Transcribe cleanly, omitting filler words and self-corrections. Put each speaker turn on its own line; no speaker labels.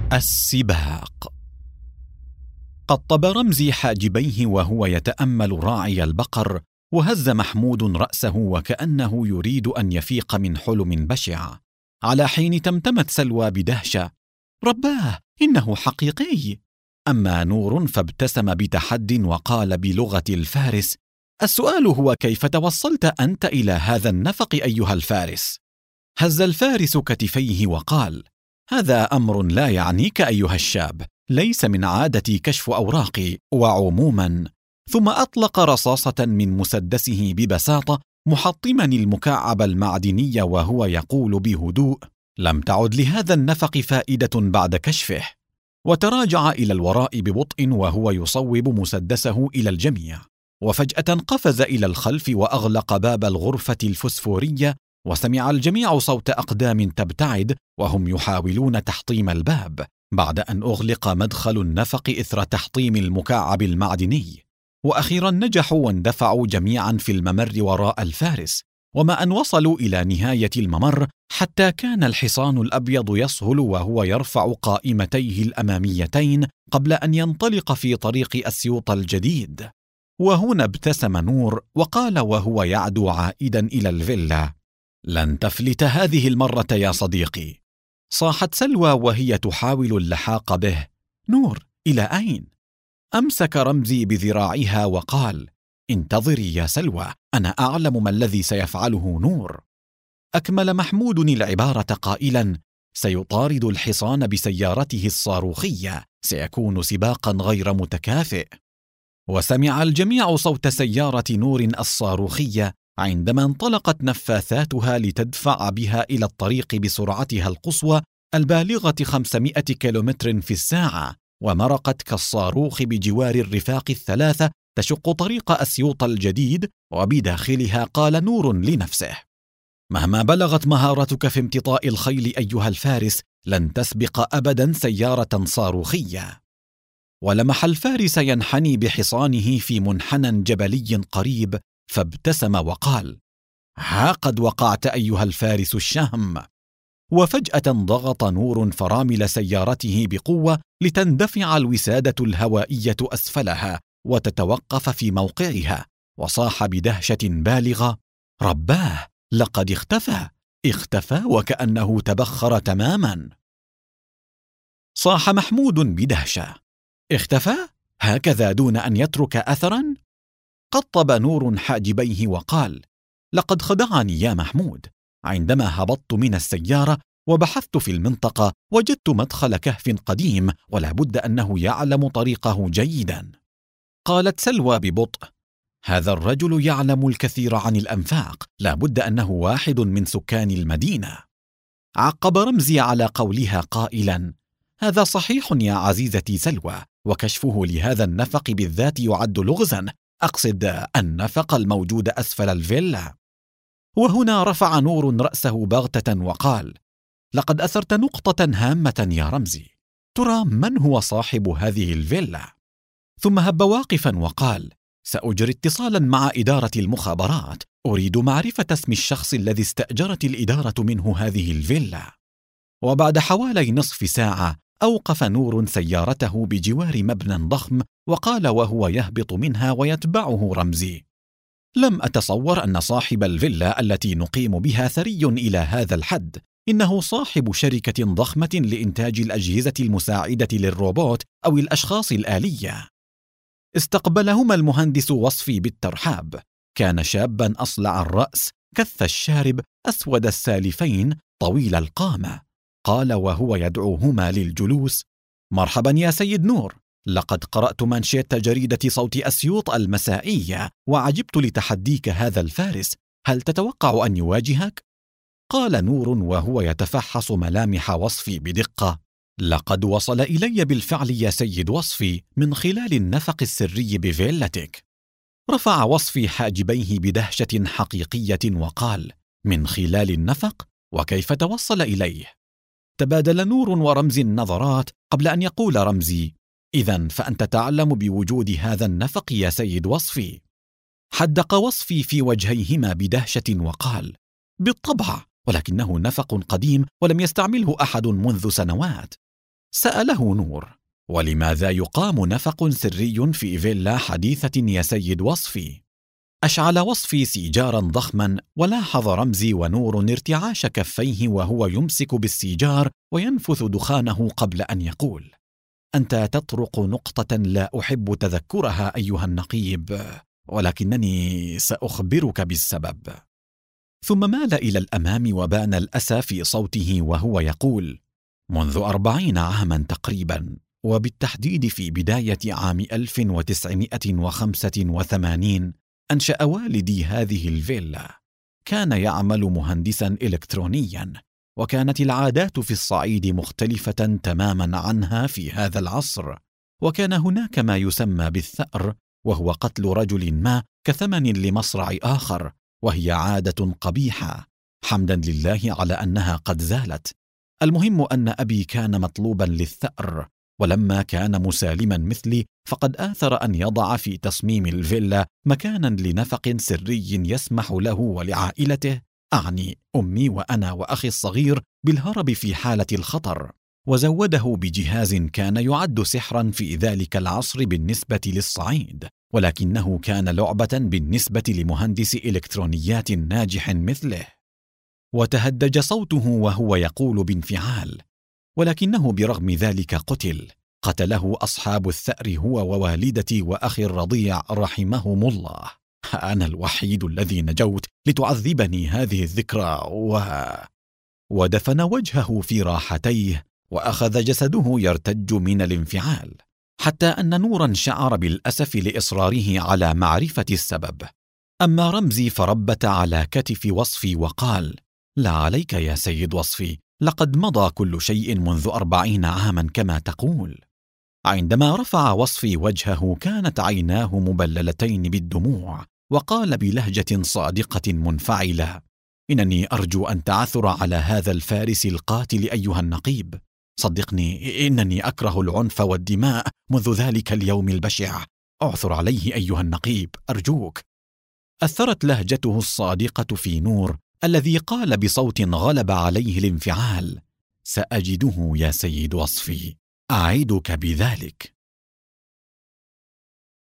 السباق. قطب رمزي حاجبيه وهو يتأمل راعي البقر، وهز محمود رأسه وكأنه يريد أن يفيق من حلم بشع، على حين تمتمت سلوى بدهشة: رباه، إنه حقيقي. أما نور فابتسم بتحد وقال بلغة الفارس: السؤال هو كيف توصلت أنت إلى هذا النفق أيها الفارس؟ هز الفارس كتفيه وقال: هذا أمر لا يعنيك أيها الشاب، ليس من عادتي كشف أوراقي وعموما. ثم أطلق رصاصة من مسدسه ببساطة، محطما المكعب المعدني وهو يقول بهدوء: لم تعد لهذا النفق فائدة بعد كشفه. وتراجع إلى الوراء ببطء وهو يصوب مسدسه إلى الجميع، وفجأة قفز إلى الخلف وأغلق باب الغرفة الفسفورية، وسمع الجميع صوت أقدام تبتعد وهم يحاولون تحطيم الباب، بعد أن أغلق مدخل النفق إثر تحطيم المكعب المعدني. وأخيرا نجحوا واندفعوا جميعا في الممر وراء الفارس، وما أن وصلوا إلى نهاية الممر حتى كان الحصان الأبيض يصهل وهو يرفع قائمتيه الأماميتين قبل أن ينطلق في طريق أسيوط الجديد. وهنا ابتسم نور وقال وهو يعدو عائدا إلى الفيلا: لن تفلت هذه المرة يا صديقي. صاحت سلوى وهي تحاول اللحاق به: نور، إلى أين؟ أمسك رمزي بذراعها وقال: انتظري يا سلوى، أنا أعلم ما الذي سيفعله نور. أكمل محمود العبارة قائلا: سيطارد الحصان بسيارته الصاروخية، سيكون سباقا غير متكافئ. وسمع الجميع صوت سيارة نور الصاروخية عندما انطلقت نفاثاتها لتدفع بها إلى الطريق بسرعتها القصوى البالغة 500 كيلومتر في الساعة، ومرقت كالصاروخ بجوار الرفاق الثلاثة تشق طريق أسيوط الجديد. وبداخلها قال نور لنفسه: مهما بلغت مهارتك في امتطاء الخيل أيها الفارس، لن تسبق أبدا سيارة صاروخية. ولمح الفارس ينحني بحصانه في منحنى جبلي قريب، فابتسم وقال: ها قد وقعت أيها الفارس الشهم. وفجأة ضغط نور فرامل سيارته بقوة لتندفع الوسادة الهوائية أسفلها وتتوقف في موقعها، وصاح بدهشة بالغة: رباه، لقد اختفى وكأنه تبخر تماما. صاح محمود بدهشة: اختفى؟ هكذا دون أن يترك أثرا؟ قطب نور حاجبيه وقال: لقد خدعني يا محمود. عندما هبطت من السيارة وبحثت في المنطقة، وجدت مدخل كهف قديم، ولا بد أنه يعلم طريقه جيدا. قالت سلوى ببطء: هذا الرجل يعلم الكثير عن الأنفاق، لا بد أنه واحد من سكان المدينة. عقب رمزي على قولها قائلا: هذا صحيح يا عزيزتي سلوى، وكشفه لهذا النفق بالذات يعد لغزا، أقصد النفق الموجود أسفل الفيلا. وهنا رفع نور رأسه بغتة وقال: لقد أثرت نقطة هامة يا رمزي، ترى من هو صاحب هذه الفيلا؟ ثم هب واقفا وقال: سأجري اتصالا مع إدارة المخابرات، أريد معرفة اسم الشخص الذي استأجرت الإدارة منه هذه الفيلا. وبعد حوالي نصف ساعة أوقف نور سيارته بجوار مبنى ضخم، وقال وهو يهبط منها ويتبعه رمزي: لم أتصور أن صاحب الفيلا التي نقيم بها ثري إلى هذا الحد، إنه صاحب شركة ضخمة لإنتاج الأجهزة المساعدة للروبوت أو الأشخاص الآلية. استقبلهما المهندس وصفي بالترحاب. كان شابا أصلع الرأس، كث الشارب، أسود السالفين، طويل القامة. قال وهو يدعوهما للجلوس: مرحبا يا سيد نور، لقد قرأت منشية جريدة صوت أسيوط المسائية، وعجبت لتحديك هذا الفارس، هل تتوقع أن يواجهك؟ قال نور وهو يتفحص ملامح وصفي بدقة: لقد وصل إلي بالفعل يا سيد وصفي من خلال النفق السري بفيلتك. رفع وصفي حاجبيه بدهشة حقيقية وقال: من خلال النفق؟ وكيف توصل إليه؟ تبادل نور ورمزي النظرات قبل أن يقول رمزي: إذن فأنت تعلم بوجود هذا النفق يا سيد وصفي. حدق وصفي في وجهيهما بدهشة وقال: بالطبع، ولكنه نفق قديم ولم يستعمله أحد منذ سنوات. سأله نور: ولماذا يقام نفق سري في فيلا حديثة يا سيد وصفي؟ أشعل وصفي سيجارا ضخما، ولاحظ رمزي ونور ارتعاش كفيه وهو يمسك بالسيجار وينفث دخانه قبل أن يقول: أنت تطرق نقطة لا أحب تذكرها أيها النقيب، ولكنني سأخبرك بالسبب. ثم مال إلى الأمام وبان الأسى في صوته وهو يقول: منذ 40 عاما تقريبا، وبالتحديد في بداية عام 1985، أنشأ والدي هذه الفيلا. كان يعمل مهندسا إلكترونيا، وكانت العادات في الصعيد مختلفة تماما عنها في هذا العصر، وكان هناك ما يسمى بالثأر، وهو قتل رجل ما كثمن لمصرع آخر، وهي عادة قبيحة، حمدا لله على أنها قد زالت. المهم أن أبي كان مطلوبا للثأر، ولما كان مسالما مثلي فقد آثر أن يضع في تصميم الفيلا مكانا لنفق سري يسمح له ولعائلته، أعني أمي وأنا وأخي الصغير، بالهرب في حالة الخطر، وزوده بجهاز كان يعد سحرا في ذلك العصر بالنسبة للصعيد، ولكنه كان لعبة بالنسبة لمهندس إلكترونيات ناجح مثله. وتهدج صوته وهو يقول بانفعال: ولكنه برغم ذلك قتله أصحاب الثأر، هو ووالدتي وأخي الرضيع رحمهم الله. أنا الوحيد الذي نجوت لتعذبني هذه الذكرى. ودفن وجهه في راحتيه، وأخذ جسده يرتج من الانفعال، حتى أن نورا شعر بالأسف لإصراره على معرفة السبب. أما رمزي فربت على كتف وصفي وقال: لا عليك يا سيد وصفي، لقد مضى كل شيء منذ 40 عاما كما تقول. عندما رفع وصفي وجهه كانت عيناه مبللتين بالدموع، وقال بلهجة صادقة منفعلة: إنني أرجو أن تعثر على هذا الفارس القاتل أيها النقيب. صدقني، إنني أكره العنف والدماء منذ ذلك اليوم البشع. أعثر عليه أيها النقيب أرجوك. أثرت لهجته الصادقة في نور، الذي قال بصوت غلب عليه الانفعال: سأجده يا سيد وصفي، أعدك بذلك.